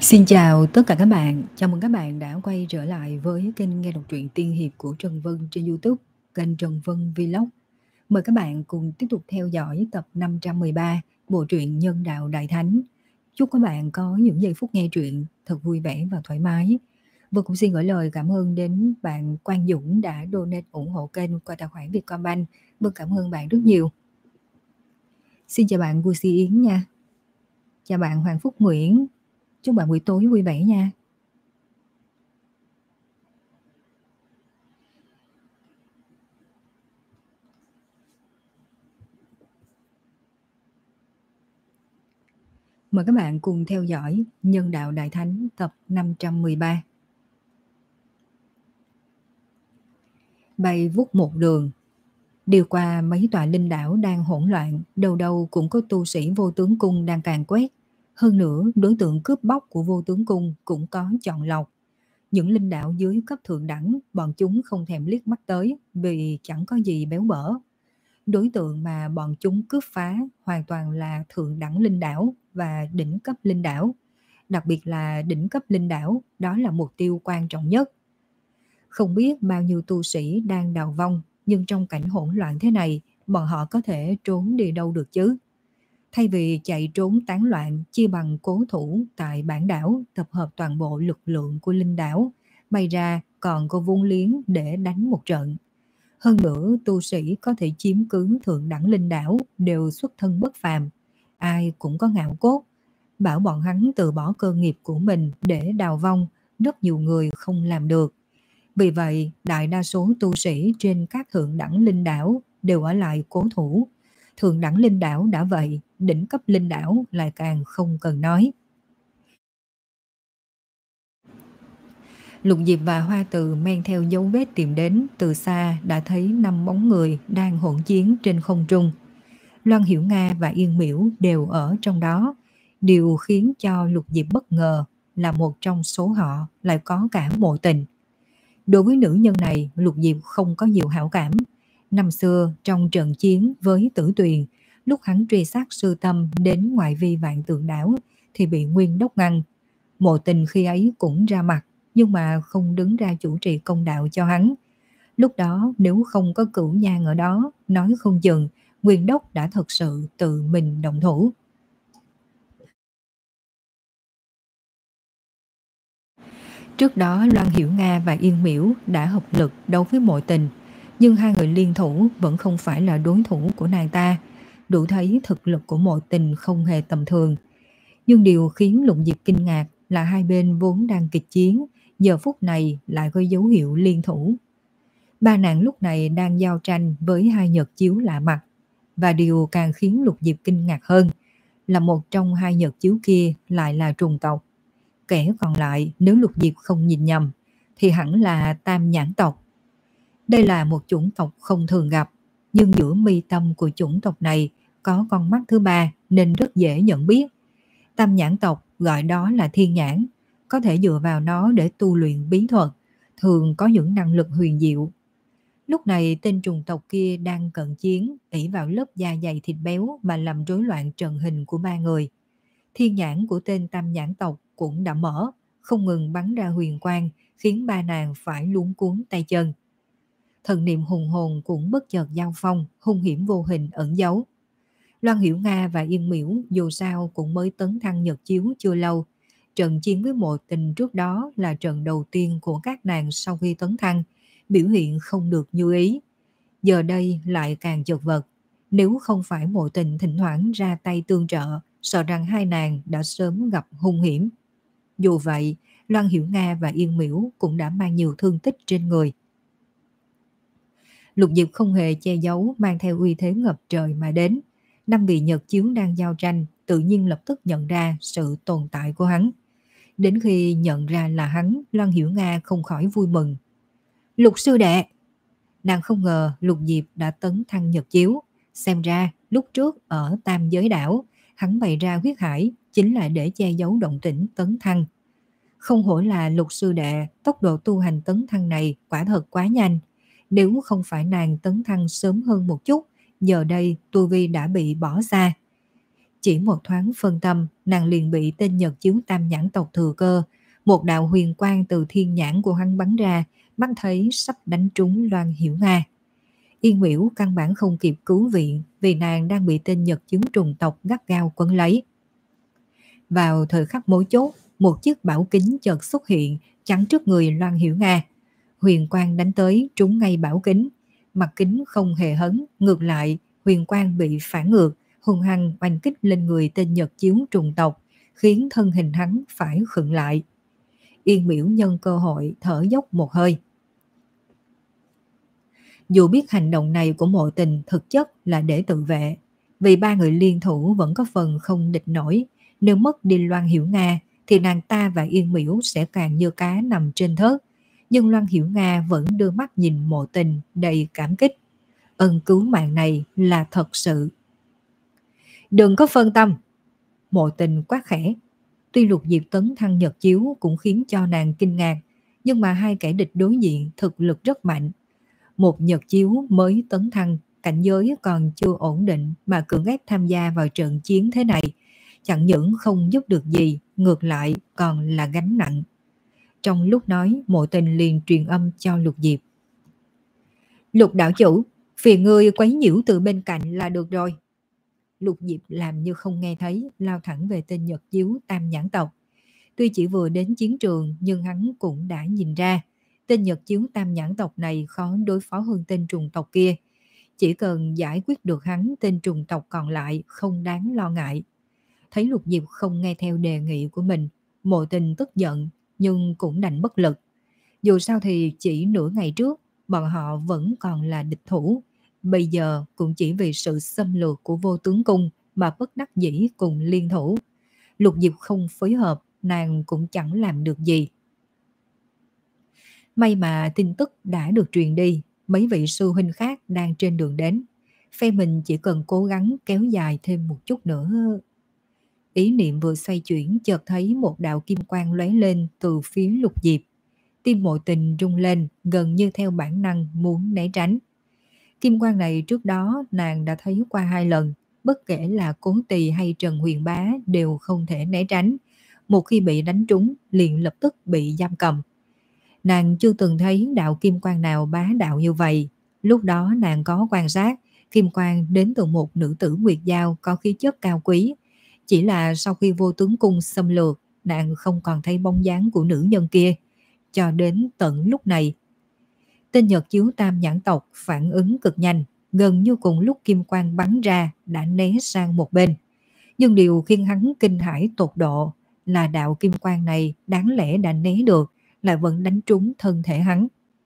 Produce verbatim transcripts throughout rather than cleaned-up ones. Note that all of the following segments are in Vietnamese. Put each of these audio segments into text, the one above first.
Xin chào tất cả các bạn, chào mừng các bạn đã quay trở lại với kênh nghe đọc truyện tiên hiệp của Trần Vân trên YouTube, kênh Trần Vân Vlog. Mời các bạn cùng tiếp tục theo dõi tập năm trăm mười ba bộ truyện Nhân Đạo Đại Thánh. Chúc các bạn có những giây phút nghe truyện thật vui vẻ và thoải mái. Vân cũng xin gửi lời cảm ơn đến bạn Quang Dũng đã donate ủng hộ kênh qua tài khoản Vietcombank. Vân cảm ơn bạn rất nhiều. Xin chào bạn Vui Si Yến nha. Chào bạn Hoàng Phúc Nguyễn. Chúc bạn buổi tối vui vẻ nha. Mời các bạn cùng theo dõi Nhân Đạo Đại Thánh tập năm trăm mười ba. Bay vút một đường, điều qua mấy tòa linh đảo đang hỗn loạn, đâu đâu cũng có tu sĩ Vô Tướng Cung đang càn quét. Hơn nữa, đối tượng cướp bóc của Vô Tướng Cung cũng có chọn lọc. Những linh đảo dưới cấp thượng đẳng, bọn chúng không thèm liếc mắt tới vì chẳng có gì béo bở. Đối tượng mà bọn chúng cướp phá hoàn toàn là thượng đẳng linh đảo và đỉnh cấp linh đảo. Đặc biệt là đỉnh cấp linh đảo, đó là mục tiêu quan trọng nhất. Không biết bao nhiêu tu sĩ đang đào vong, nhưng trong cảnh hỗn loạn thế này, bọn họ có thể trốn đi đâu được chứ? Thay vì chạy trốn tán loạn, chia bằng cố thủ tại bản đảo, tập hợp toàn bộ lực lượng của linh đảo, may ra còn có vốn liếng để đánh một trận. Hơn nữa, tu sĩ có thể chiếm cứ thượng đẳng linh đảo đều xuất thân bất phàm, ai cũng có ngạo cốt. Bảo bọn hắn từ bỏ cơ nghiệp của mình để đào vong, rất nhiều người không làm được. Vì vậy, đại đa số tu sĩ trên các thượng đẳng linh đảo đều ở lại cố thủ. Thượng đẳng linh đảo đã vậy, đỉnh cấp linh đảo lại càng không cần nói. Lục Diệp và Hoa Từ men theo dấu vết tìm đến, từ xa đã thấy năm bóng người đang hỗn chiến trên không trung. Loan Hiểu Nga và Yên Miễu đều ở trong đó. Điều khiến cho Lục Diệp bất ngờ là một trong số họ lại có cả Mộ Tình. Đối với nữ nhân này, Lục Diệp không có nhiều hảo cảm. Năm xưa trong trận chiến với Tử Tuyền, lúc hắn truy sát Sư Tâm đến ngoại vi Vạn Tượng Đảo thì bị Nguyên Đốc ngăn. Mộ Tình khi ấy cũng ra mặt, nhưng mà không đứng ra chủ trì công đạo cho hắn. Lúc đó nếu không có Cửu Nhan ở đó, nói không chừng Nguyên Đốc đã thật sự tự mình động thủ. Trước đó Loan Hiểu Nga và Yên Miễu đã hợp lực đấu với Mộ Tình, nhưng hai người liên thủ vẫn không phải là đối thủ của nàng ta, đủ thấy thực lực của Mộ Tình không hề tầm thường. Nhưng điều khiến Lục Diệp kinh ngạc là hai bên vốn đang kịch chiến, giờ phút này lại có dấu hiệu liên thủ. Ba nàng lúc này đang giao tranh với hai nhật chiếu lạ mặt, và điều càng khiến Lục Diệp kinh ngạc hơn là một trong hai nhật chiếu kia lại là trùng tộc. Kẻ còn lại nếu Lục Diệp không nhìn nhầm thì hẳn là Tam Nhãn tộc. Đây là một chủng tộc không thường gặp, nhưng giữa mi tâm của chủng tộc này có con mắt thứ ba nên rất dễ nhận biết. Tam Nhãn tộc gọi đó là thiên nhãn, có thể dựa vào nó để tu luyện bí thuật, thường có những năng lực huyền diệu. Lúc này tên trùng tộc kia đang cận chiến, ỷ vào lớp da dày thịt béo mà làm rối loạn trận hình của ba người. Thiên nhãn của tên Tam Nhãn tộc cũng đã mở, không ngừng bắn ra huyền quang, khiến ba nàng phải luống cuống tay chân. Thần niệm hùng hồn cũng bất chợt giao phong, hung hiểm vô hình ẩn giấu. Loan Hiểu Nga và Yên Miễu dù sao cũng mới tấn thăng nhật chiếu chưa lâu. Trận chiến với Mộ Tình trước đó là trận đầu tiên của các nàng sau khi tấn thăng, biểu hiện không được như ý. Giờ đây lại càng chật vật. Nếu không phải Mộ Tình thỉnh thoảng ra tay tương trợ, sợ rằng hai nàng đã sớm gặp hung hiểm. Dù vậy, Loan Hiểu Nga và Yên Miễu cũng đã mang nhiều thương tích trên người. Lục Diệp không hề che giấu, mang theo uy thế ngập trời mà đến. Năm vị nhật chiếu đang giao tranh, tự nhiên lập tức nhận ra sự tồn tại của hắn. Đến khi nhận ra là hắn, Loan Hiểu Nga không khỏi vui mừng. Lục sư đệ! Nàng không ngờ Lục Diệp đã tấn thăng nhật chiếu. Xem ra lúc trước ở Tam Giới Đảo, hắn bày ra huyết hải chính là để che giấu động tĩnh tấn thăng. Không hổ là Lục sư đệ, tốc độ tu hành tấn thăng này quả thật quá nhanh. Nếu không phải nàng tấn thăng sớm hơn một chút, giờ đây tu vi đã bị bỏ xa. Chỉ một thoáng phân tâm, nàng liền bị tên Nhật chiếu tam nhãn tộc thừa cơ. Một đạo huyền quang từ thiên nhãn của hắn bắn ra, mắt thấy sắp đánh trúng Loan Hiểu Nga. Yên Miễu căn bản không kịp cứu viện vì nàng đang bị tên Nhật chiếu trùng tộc gắt gao quấn lấy. Vào thời khắc mấu chốt, một chiếc bảo kính chợt xuất hiện chắn trước người Loan Hiểu Nga. Huyền quang đánh tới trúng ngay bảo kính. Mặt kính không hề hấn, ngược lại huyền quang bị phản ngược, hung hăng oanh kích lên người tên Nhật chiếu trùng tộc, khiến thân hình hắn phải khựng lại. Yên Miễu nhân cơ hội thở dốc một hơi. Dù biết hành động này của Mộ Tình thực chất là để tự vệ, vì ba người liên thủ vẫn có phần không địch nổi. Nếu mất đi Loan Hiểu Nga thì nàng ta và Yên Miễu sẽ càng như cá nằm trên thớt. Nhưng Loan Hiểu Nga vẫn đưa mắt nhìn Mộ Tình đầy cảm kích. Ân cứu mạng này là thật sự. Đừng có phân tâm, Mộ Tình quát khẽ. Tuy Lục Diệp tấn thăng Nhật chiếu cũng khiến cho nàng kinh ngạc, nhưng mà hai kẻ địch đối diện thực lực rất mạnh. Một Nhật chiếu mới tấn thăng, cảnh giới còn chưa ổn định mà cưỡng ép tham gia vào trận chiến thế này, chẳng những không giúp được gì, ngược lại còn là gánh nặng. Trong lúc nói, Mộ Tình liền truyền âm cho Lục Diệp. Lục đạo chủ, phiền ngươi quấy nhiễu từ bên cạnh là được rồi. Lục Diệp làm như không nghe thấy, lao thẳng về tên Nhật chiếu tam nhãn tộc. Tuy chỉ vừa đến chiến trường nhưng hắn cũng đã nhìn ra tên Nhật chiếu tam nhãn tộc này khó đối phó hơn tên trùng tộc kia. Chỉ cần giải quyết được hắn, tên trùng tộc còn lại không đáng lo ngại. Thấy Lục Diệp không nghe theo đề nghị của mình, Mộ Tình tức giận nhưng cũng đành bất lực. Dù sao thì chỉ nửa ngày trước bọn họ vẫn còn là địch thủ, bây giờ cũng chỉ vì sự xâm lược của Vô Tướng Cung mà bất đắc dĩ cùng liên thủ. Lục Diệp không phối hợp, nàng cũng chẳng làm được gì. May mà tin tức đã được truyền đi, mấy vị sư huynh khác đang trên đường đến. Phe mình chỉ cần cố gắng kéo dài thêm một chút nữa. Ý niệm vừa xoay chuyển, chợt thấy một đạo kim quang lóe lên từ phía Lục Diệp. Tim Mộ Tình rung lên, gần như theo bản năng muốn né tránh. Kim quang này trước đó nàng đã thấy qua hai lần, bất kể là Cố Tỳ hay Trần Huyền Bá đều không thể né tránh. Một khi bị đánh trúng liền lập tức bị giam cầm. Nàng chưa từng thấy đạo kim quang nào bá đạo như vậy. Lúc đó nàng có quan sát, kim quang đến từ một nữ tử Nguyệt Giao có khí chất cao quý. Chỉ là sau khi Vô Tướng Cung xâm lược, nàng không còn thấy bóng dáng của nữ nhân kia. Cho đến tận lúc này, tên Nhật chiếu tam nhãn tộc phản ứng cực nhanh, gần như cùng lúc kim quang bắn ra đã né sang một bên. Nhưng điều khiến hắn kinh hãi tột độ là đạo kim quang này đáng lẽ đã né được, lại vẫn đánh trúng thân thể hắn.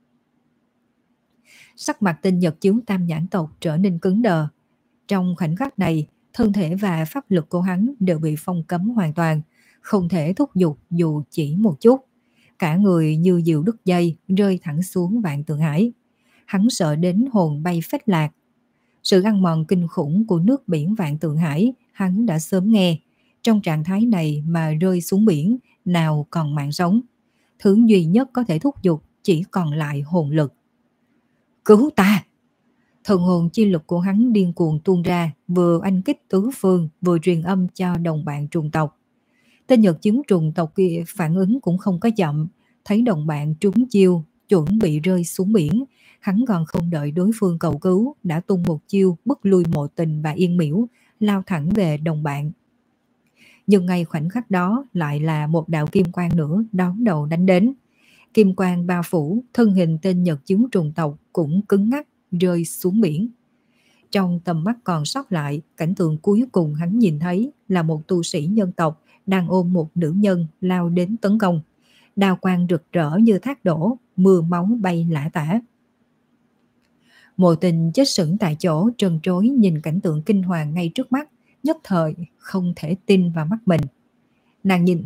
Sắc mặt tên Nhật chiếu tam nhãn tộc trở nên cứng đờ. Trong khoảnh khắc này, thân thể và pháp lực của hắn đều bị phong cấm hoàn toàn, không thể thúc giục dù chỉ một chút. Cả người như diều đứt dây, rơi thẳng xuống Vạn Tượng Hải. Hắn sợ đến hồn bay phách lạc. Sự ăn mòn kinh khủng của nước biển Vạn Tượng Hải hắn đã sớm nghe. Trong trạng thái này mà rơi xuống biển, nào còn mạng sống. Thứ duy nhất có thể thúc giục chỉ còn lại hồn lực. Cứu ta! Thần hồn chi lực của hắn điên cuồng tuôn ra, vừa oanh kích tứ phương, vừa truyền âm cho đồng bạn trùng tộc. Tên Nhật chiếu trùng tộc kia phản ứng cũng không có chậm, thấy đồng bạn trúng chiêu, chuẩn bị rơi xuống biển. Hắn còn không đợi đối phương cầu cứu, đã tung một chiêu bức lui Mộ Tình và Yên Miễu, lao thẳng về đồng bạn. Nhưng ngay khoảnh khắc đó lại là một đạo kim quang nữa đón đầu đánh đến. Kim quang bao phủ, thân hình tên Nhật chiếu trùng tộc cũng cứng ngắc rơi xuống biển. Trong tầm mắt còn sót lại, cảnh tượng cuối cùng hắn nhìn thấy là một tu sĩ nhân tộc đang ôm một nữ nhân lao đến tấn công. Đao quang rực rỡ như thác đổ, mưa máu bay lả tả. Mộ Tình chết sững tại chỗ, trần trối nhìn cảnh tượng kinh hoàng ngay trước mắt, nhất thời không thể tin vào mắt mình. Nàng nhìn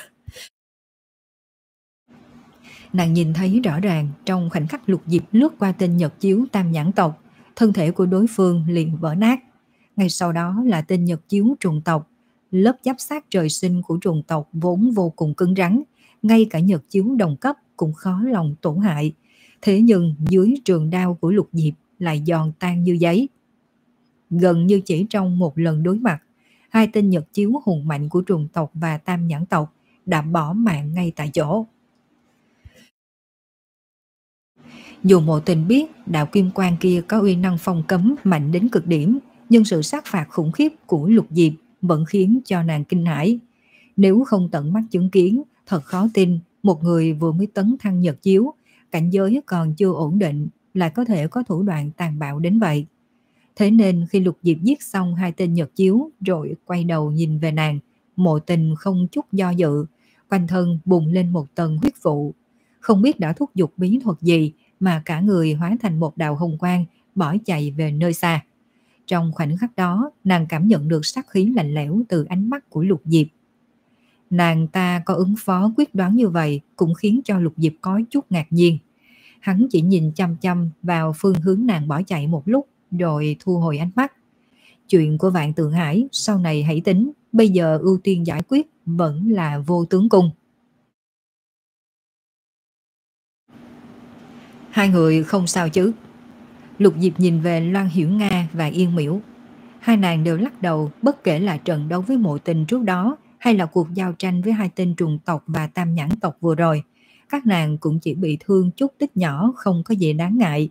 Nàng nhìn thấy rõ ràng trong khoảnh khắc Lục Diệp lướt qua tên Nhật chiếu tam nhãn tộc, thân thể của đối phương liền vỡ nát. Ngay sau đó là tên Nhật chiếu trùng tộc. Lớp giáp xác trời sinh của trùng tộc vốn vô cùng cứng rắn, ngay cả Nhật chiếu đồng cấp cũng khó lòng tổn hại. Thế nhưng dưới trường đao của Lục Diệp lại giòn tan như giấy. Gần như chỉ trong một lần đối mặt, hai tên nhật chiếu hùng mạnh của trùng tộc và tam nhãn tộc đã bỏ mạng ngay tại chỗ. Dù Mộ Tình biết đạo kim quang kia có uy năng phong cấm mạnh đến cực điểm, nhưng sự sát phạt khủng khiếp của Lục Diệp vẫn khiến cho nàng kinh hãi. Nếu không tận mắt chứng kiến, thật khó tin một người vừa mới tấn thăng nhật chiếu, cảnh giới còn chưa ổn định, lại có thể có thủ đoạn tàn bạo đến vậy. Thế nên khi Lục Diệp giết xong hai tên nhật chiếu rồi quay đầu nhìn về nàng, Mộ Tình không chút do dự, quanh thân bùng lên một tầng huyết vụ. Không biết đã thúc giục bí thuật gì mà cả người hóa thành một đạo hồng quang, bỏ chạy về nơi xa. Trong khoảnh khắc đó, nàng cảm nhận được sát khí lạnh lẽo từ ánh mắt của Lục Diệp. Nàng ta có ứng phó quyết đoán như vậy cũng khiến cho Lục Diệp có chút ngạc nhiên. Hắn chỉ nhìn chăm chăm vào phương hướng nàng bỏ chạy một lúc rồi thu hồi ánh mắt. Chuyện của Vạn Tượng Hải sau này hãy tính, bây giờ ưu tiên giải quyết vẫn là Vô Tướng Cung. Hai người không sao chứ? Lục Diệp nhìn về Loan Hiểu Nga và Yên Miễu. Hai nàng đều lắc đầu, bất kể là trận đấu với Mộ Tình trước đó hay là cuộc giao tranh với hai tên trùng tộc và tam nhãn tộc vừa rồi. Các nàng cũng chỉ bị thương chút tích nhỏ, không có gì đáng ngại.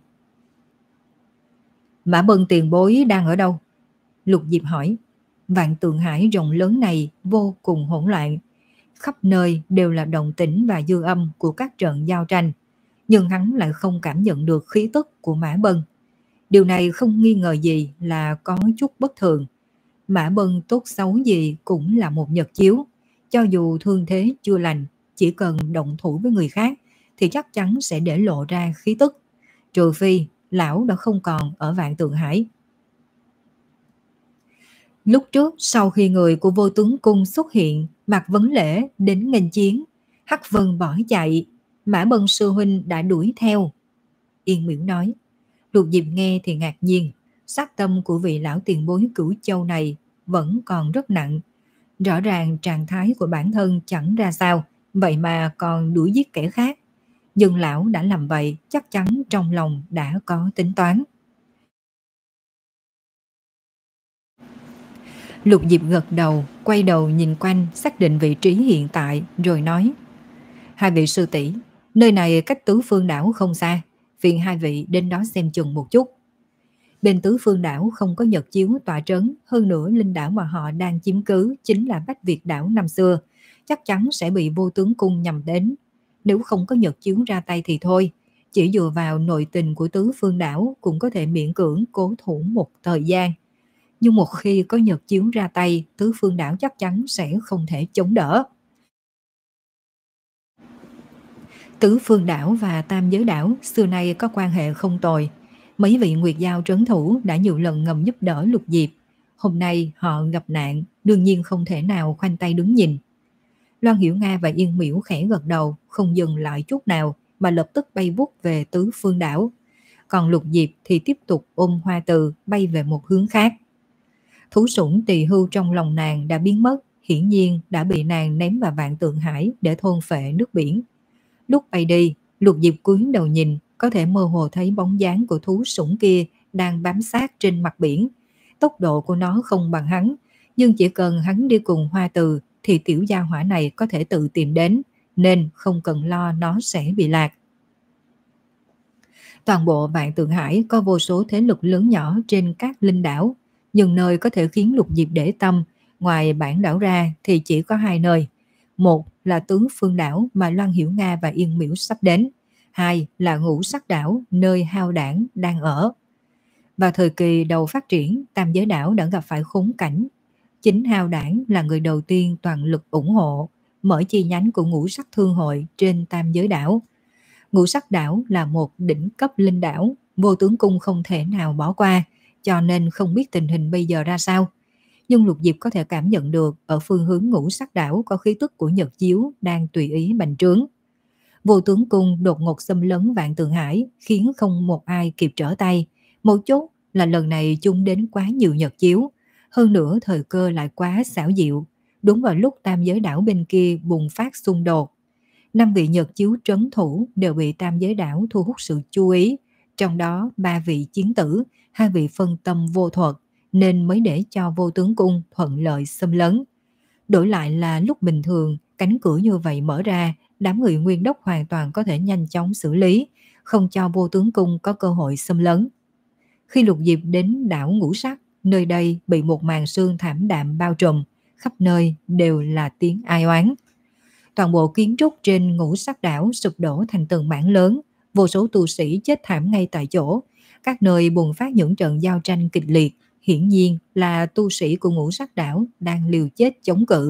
Mã Bân tiền bối đang ở đâu? Lục Diệp hỏi. Vạn Tượng Hải rộng lớn này vô cùng hỗn loạn. Khắp nơi đều là động tĩnh và dư âm của các trận giao tranh. Nhưng hắn lại không cảm nhận được khí tức của Mã Bân. Điều này không nghi ngờ gì là có chút bất thường. Mã Bân tốt xấu gì cũng là một nhật chiếu. Cho dù thương thế chưa lành, chỉ cần động thủ với người khác thì chắc chắn sẽ để lộ ra khí tức. Trừ phi lão đã không còn ở Vạn Tượng Hải. Lúc trước sau khi người của Vô Tướng Cung xuất hiện, Mạc Vấn Lễ đến nghênh chiến, Hắc Vân bỏ chạy, Mã Bân sư huynh đã đuổi theo. Yên Miễu nói. Lục Diệp nghe thì ngạc nhiên, sát tâm của vị lão tiền bối Cửu Châu này vẫn còn rất nặng. Rõ ràng trạng thái của bản thân chẳng ra sao, vậy mà còn đuổi giết kẻ khác. Nhưng lão đã làm vậy, chắc chắn trong lòng đã có tính toán. Lục Diệp gật đầu, quay đầu nhìn quanh, xác định vị trí hiện tại, rồi nói. Hai vị sư tỷ, nơi này cách Tứ Phương đảo không xa, phiền hai vị đến đó xem chừng một chút. Bên Tứ Phương đảo không có nhật chiếu tọa trấn, hơn nữa linh đảo mà họ đang chiếm cứ chính là Bách Việt đảo năm xưa, chắc chắn sẽ bị Vô Tướng Cung nhằm đến. Nếu không có nhật chiếu ra tay thì thôi, chỉ dựa vào nội tình của Tứ Phương đảo cũng có thể miễn cưỡng cố thủ một thời gian. Nhưng một khi có nhật chiếu ra tay, Tứ Phương đảo chắc chắn sẽ không thể chống đỡ. Tứ Phương đảo và Tam Giới đảo xưa nay có quan hệ không tồi. Mấy vị Nguyệt Giao trấn thủ đã nhiều lần ngầm giúp đỡ Lục Diệp. Hôm nay họ gặp nạn, đương nhiên không thể nào khoanh tay đứng nhìn. Loan Hiểu Nga và Yên Miễu khẽ gật đầu, không dừng lại chút nào mà lập tức bay vút về Tứ Phương đảo. Còn Lục Diệp thì tiếp tục ôm Hoa Từ bay về một hướng khác. Thú sủng Tỳ Hưu trong lòng nàng đã biến mất, hiển nhiên đã bị nàng ném vào Vạn Tượng Hải để thôn phệ nước biển. Lúc bay đi, Lục Diệp cúi đầu nhìn, có thể mơ hồ thấy bóng dáng của thú sủng kia đang bám sát trên mặt biển. Tốc độ của nó không bằng hắn, nhưng chỉ cần hắn đi cùng Hoa Từ thì tiểu gia hỏa này có thể tự tìm đến, nên không cần lo nó sẽ bị lạc. Toàn bộ Vạn Tượng Hải có vô số thế lực lớn nhỏ trên các linh đảo, nhưng nơi có thể khiến Lục Diệp để tâm, ngoài bản đảo ra thì chỉ có hai nơi. Một là Tứ Phương đảo mà Loan Hiểu Nga và Yên Miễu sắp đến. Hai là Ngũ Sắc đảo nơi Hao Đảng đang ở. Vào thời kỳ đầu phát triển, Tam Giới đảo đã gặp phải khốn cảnh. Chính Hao Đảng là người đầu tiên toàn lực ủng hộ, mở chi nhánh của Ngũ Sắc Thương hội trên Tam Giới đảo. Ngũ Sắc đảo là một đỉnh cấp linh đảo, Vô Tướng Cung không thể nào bỏ qua, cho nên không biết tình hình bây giờ ra sao. Nhưng Lục Diệp có thể cảm nhận được ở phương hướng Ngũ Sắc đảo có khí tức của nhật chiếu đang tùy ý bành trướng. Vô Tướng Cung đột ngột xâm lấn Vạn Tượng Hải khiến không một ai kịp trở tay. Một chút là lần này chung đến quá nhiều nhật chiếu, hơn nữa thời cơ lại quá xảo diệu, đúng vào lúc Tam Giới đảo bên kia bùng phát xung đột. Năm vị nhật chiếu trấn thủ đều bị Tam Giới đảo thu hút sự chú ý, trong đó ba vị chiến tử, hai vị phân tâm vô thuật, nên mới để cho Vô Tướng Cung thuận lợi xâm lấn. Đổi lại là lúc bình thường, cánh cửa như vậy mở ra, đám người Nguyên Đốc hoàn toàn có thể nhanh chóng xử lý, không cho Vô Tướng Cung có cơ hội xâm lấn. Khi Lục Diệp đến đảo Ngũ Sắc, nơi đây bị một màn sương thảm đạm bao trùm, khắp nơi đều là tiếng ai oán. Toàn bộ kiến trúc trên Ngũ Sắc đảo sụp đổ thành từng mảng lớn, vô số tu sĩ chết thảm ngay tại chỗ, các nơi bùng phát những trận giao tranh kịch liệt, hiển nhiên là tu sĩ của Ngũ Sắc đảo đang liều chết chống cự.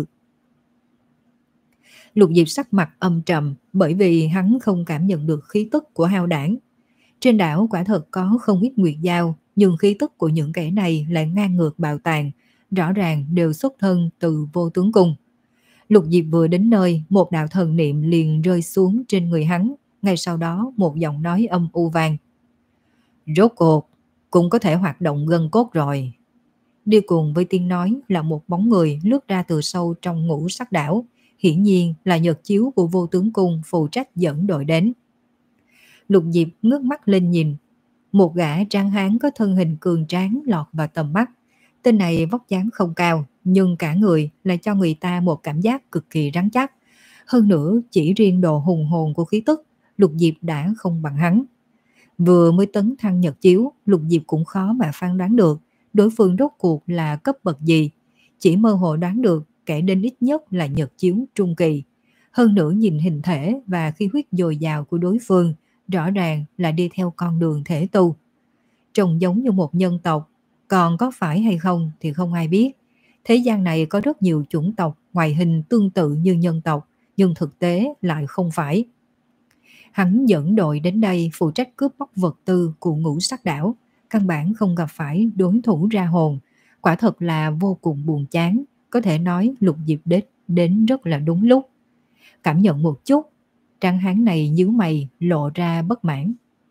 Lục Diệp sắc mặt âm trầm bởi vì hắn không cảm nhận được khí tức của hao đảng. Trên đảo quả thật có không ít nguyệt dao, nhưng khí tức của những kẻ này lại ngang ngược bạo tàn, rõ ràng đều xuất thân từ Vô Tướng Cung. Lục Diệp vừa đến nơi, một đạo thần niệm liền rơi xuống trên người hắn, ngay sau đó một giọng nói âm u vang. Rốt cuộc, cũng có thể hoạt động gân cốt rồi. Đi cùng với tiếng nói là một bóng người lướt ra từ sâu trong Ngũ Sắc đảo, hiển nhiên là nhật chiếu của Vô Tướng Cung phụ trách dẫn đội đến. Lục Diệp ngước mắt lên nhìn, một gã tráng hán có thân hình cường tráng lọt vào tầm mắt. Tên này vóc dáng không cao, nhưng cả người lại cho người ta một cảm giác cực kỳ rắn chắc. Hơn nữa, chỉ riêng độ hùng hồn của khí tức, Lục Diệp đã không bằng hắn. Vừa mới tấn thăng nhật chiếu, Lục Diệp cũng khó mà phán đoán được đối phương rốt cuộc là cấp bậc gì. Chỉ mơ hồ đoán được kẻ đến ít nhất là nhật chiếu trung kỳ. Hơn nữa nhìn hình thể và khí huyết dồi dào của đối phương, rõ ràng là đi theo con đường thể tu. Trông giống như một nhân tộc, còn có phải hay không thì không ai biết. Thế gian này có rất nhiều chủng tộc ngoại hình tương tự như nhân tộc, nhưng thực tế lại không phải. Hắn dẫn đội đến đây phụ trách cướp bóc vật tư của Ngũ Sắc đảo, căn bản không gặp phải đối thủ ra hồn. Quả thật là vô cùng buồn chán, có thể nói Lục Diệp đến, đến rất là đúng lúc. Cảm nhận một chút, tráng hán này nhíu mày lộ ra bất mãn.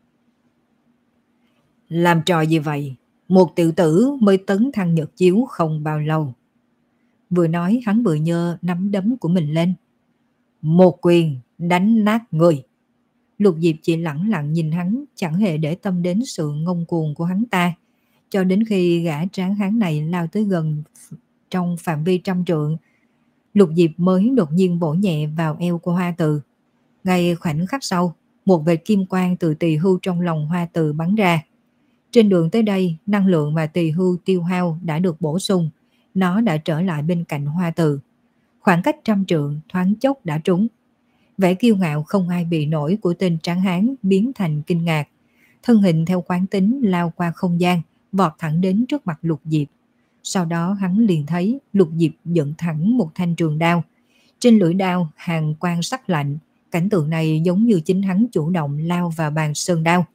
Làm trò gì vậy? Một tiểu tử mới tấn thăng nhật chiếu không bao lâu. Vừa nói hắn vừa nhơ nắm đấm của mình lên. Một quyền đánh nát người. Lục Diệp chỉ lẳng lặng nhìn hắn, chẳng hề để tâm đến sự ngông cuồng của hắn ta. Cho đến khi gã tráng hán này lao tới gần trong phạm vi trăm trượng, Lục Diệp mới đột nhiên vỗ nhẹ vào eo của Hoa Từ. Ngay khoảnh khắc sau, một vệt kim quang từ tỳ hưu trong lòng Hoa Từ bắn ra. Trên đường tới đây, năng lượng mà tỳ hưu tiêu hao đã được bổ sung, nó đã trở lại bên cạnh Hoa Từ. Khoảng cách trăm trượng thoáng chốc đã trúng. Vẻ kiêu ngạo không ai bị nổi của tên tráng hán biến thành kinh ngạc. Thân hình theo quán tính lao qua không gian, vọt thẳng đến trước mặt Lục Diệp. Sau đó hắn liền thấy Lục Diệp dựng thẳng một thanh trường đao. Trên lưỡi đao hàng quang sắc lạnh, cảnh tượng này giống như chính hắn chủ động lao vào bàn sơn đao.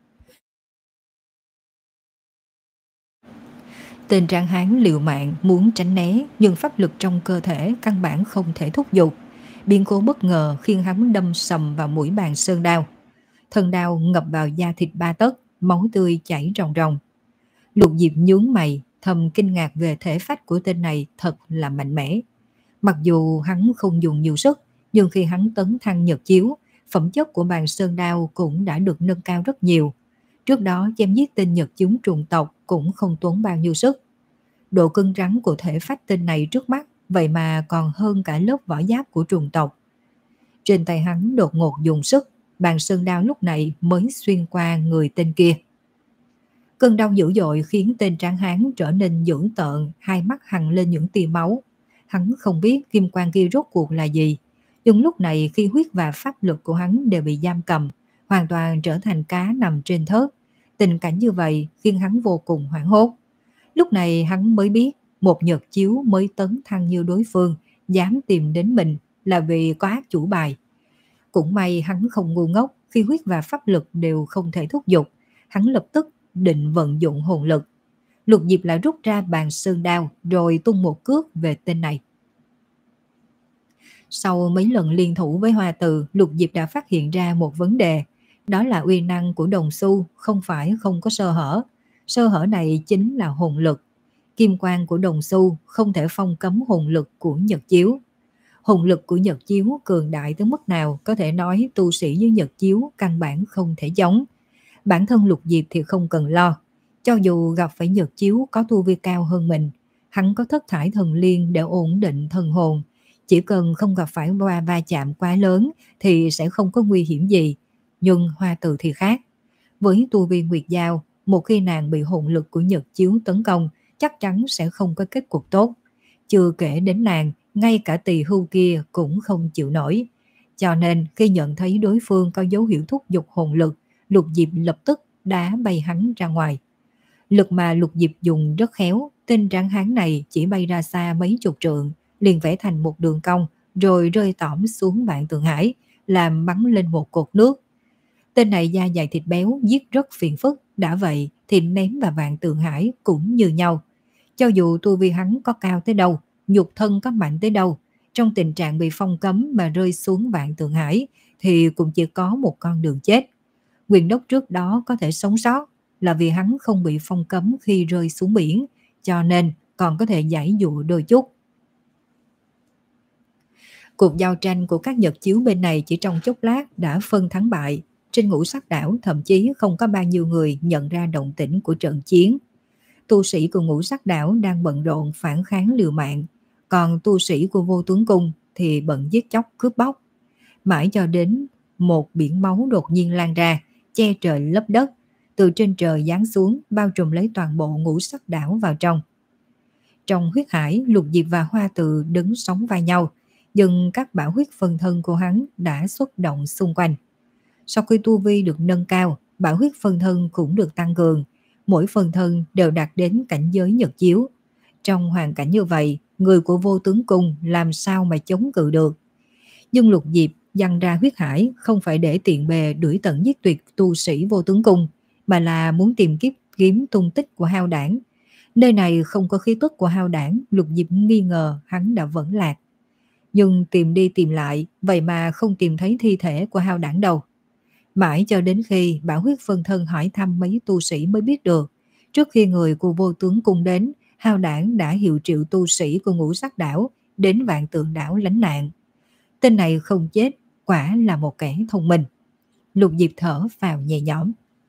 Tên tráng hán liều mạng muốn tránh né, nhưng pháp lực trong cơ thể căn bản không thể thúc giục. Biến cố bất ngờ khiến hắn đâm sầm vào mũi bàn sơn đao. Thân đao ngập vào da thịt ba tấc, máu tươi chảy ròng ròng. Lục Diệp nhướng mày, thầm kinh ngạc về thể phách của tên này thật là mạnh mẽ. Mặc dù hắn không dùng nhiều sức, nhưng khi hắn tấn thăng nhật chiếu, phẩm chất của bàn sơn đao cũng đã được nâng cao rất nhiều. Trước đó chém giết tên nhật chiếu trùng tộc cũng không tốn bao nhiêu sức. Độ cứng rắn của thể phách tên này trước mắt vậy mà còn hơn cả lớp vỏ giáp của trùng tộc. Trên tay hắn đột ngột dùng sức, bàn sơn đao lúc này mới xuyên qua người tên kia. Cơn đau dữ dội khiến tên tráng hán trở nên dữ tợn, hai mắt hằn lên những tia máu. Hắn không biết kim quang kia rốt cuộc là gì, nhưng lúc này khi huyết và pháp lực của hắn đều bị giam cầm, hoàn toàn trở thành cá nằm trên thớt. Tình cảnh như vậy khiến hắn vô cùng hoảng hốt. Lúc này hắn mới biết một nhật chiếu mới tấn thăng như đối phương dám tìm đến mình là vì có ác chủ bài. Cũng may hắn không ngu ngốc, khi huyết và pháp lực đều không thể thúc giục, hắn lập tức định vận dụng hồn lực. Lục Diệp lại rút ra bàn sơn đao rồi tung một cước về tên này. Sau mấy lần liên thủ với Hoa Từ, Lục Diệp đã phát hiện ra một vấn đề, đó là uy năng của đồng xu không phải không có sơ hở. Sơ hở này chính là hồn lực. Kim quang của đồng xu không thể phong cấm hồn lực của nhật chiếu. Hồn lực của nhật chiếu cường đại tới mức nào có thể nói tu sĩ như nhật chiếu căn bản không thể giống. Bản thân Lục Diệp thì không cần lo. Cho dù gặp phải Nhật Chiếu có tu vi cao hơn mình, hắn có thất thải thần liên để ổn định thần hồn, chỉ cần không gặp phải va va chạm quá lớn thì sẽ không có nguy hiểm gì. Nhưng Hoa Từ thì khác. Với tu vi Nguyệt Giao, một khi nàng bị hồn lực của Nhật Chiếu tấn công, chắc chắn sẽ không có kết cục tốt. Chưa kể đến nàng, ngay cả Tỳ Hưu kia cũng không chịu nổi. Cho nên khi nhận thấy đối phương có dấu hiệu thúc giục hồn lực, Lục Diệp lập tức đá bay hắn ra ngoài. Lực mà Lục Diệp dùng rất khéo, tên tráng hán này chỉ bay ra xa mấy chục trượng, liền vẽ thành một đường cong, rồi rơi tõm xuống vạn tượng hải, làm bắn lên một cột nước. Tên này da dày thịt béo, giết rất phiền phức, đã vậy thì ném vào vạn tượng hải cũng như nhau. Cho dù tu vi hắn có cao tới đâu, nhục thân có mạnh tới đâu, trong tình trạng bị phong cấm mà rơi xuống vạn tượng hải thì cũng chỉ có một con đường chết. Quyền đốc trước đó có thể sống sót là vì hắn không bị phong cấm khi rơi xuống biển, cho nên còn có thể giải dụa đôi chút. Cuộc giao tranh của các Nhật Chiếu bên này chỉ trong chốc lát đã phân thắng bại. Trên Ngũ Sắc Đảo thậm chí không có bao nhiêu người nhận ra động tĩnh của trận chiến. Tu sĩ của Ngũ Sắc Đảo đang bận rộn phản kháng liều mạng, còn tu sĩ của Vô Tướng Cung thì bận giết chóc cướp bóc. Mãi cho đến một biển máu đột nhiên lan ra, che trời lấp đất, từ trên trời giáng xuống, bao trùm lấy toàn bộ Ngũ Sắc Đảo vào trong. Trong huyết hải, Lục Diệp và Hoa Từ đứng sóng vai nhau, nhưng các bảo huyết phân thân của hắn đã xuất động xung quanh. Sau khi tu vi được nâng cao, bảo huyết phân thân cũng được tăng cường, mỗi phân thân đều đạt đến cảnh giới Nhật Chiếu. Trong hoàn cảnh như vậy, người của Vô Tướng Cung làm sao mà chống cự được. Nhưng Lục Diệp giăng ra huyết hải không phải để tiện bề đuổi tận giết tuyệt tu sĩ Vô Tướng Cung, mà là muốn tìm kiếp kiếm tung tích của Hao Đảng. Nơi này không có khí tức của Hao Đảng, Lục Diệp nghi ngờ hắn đã vẫn lạc. Nhưng tìm đi tìm lại, vậy mà không tìm thấy thi thể của Hao Đảng đâu. Mãi cho đến khi bảo huyết phân thân hỏi thăm mấy tu sĩ mới biết được, trước khi người của Vô Tướng Cung đến, Hao Đảng đã hiệu triệu tu sĩ của Ngũ Sắc Đảo đến Vạn Tượng Đảo lánh nạn. Tên này không chết, quả là một kẻ thông minh. Lục Diệp thở phào nhẹ nhõm.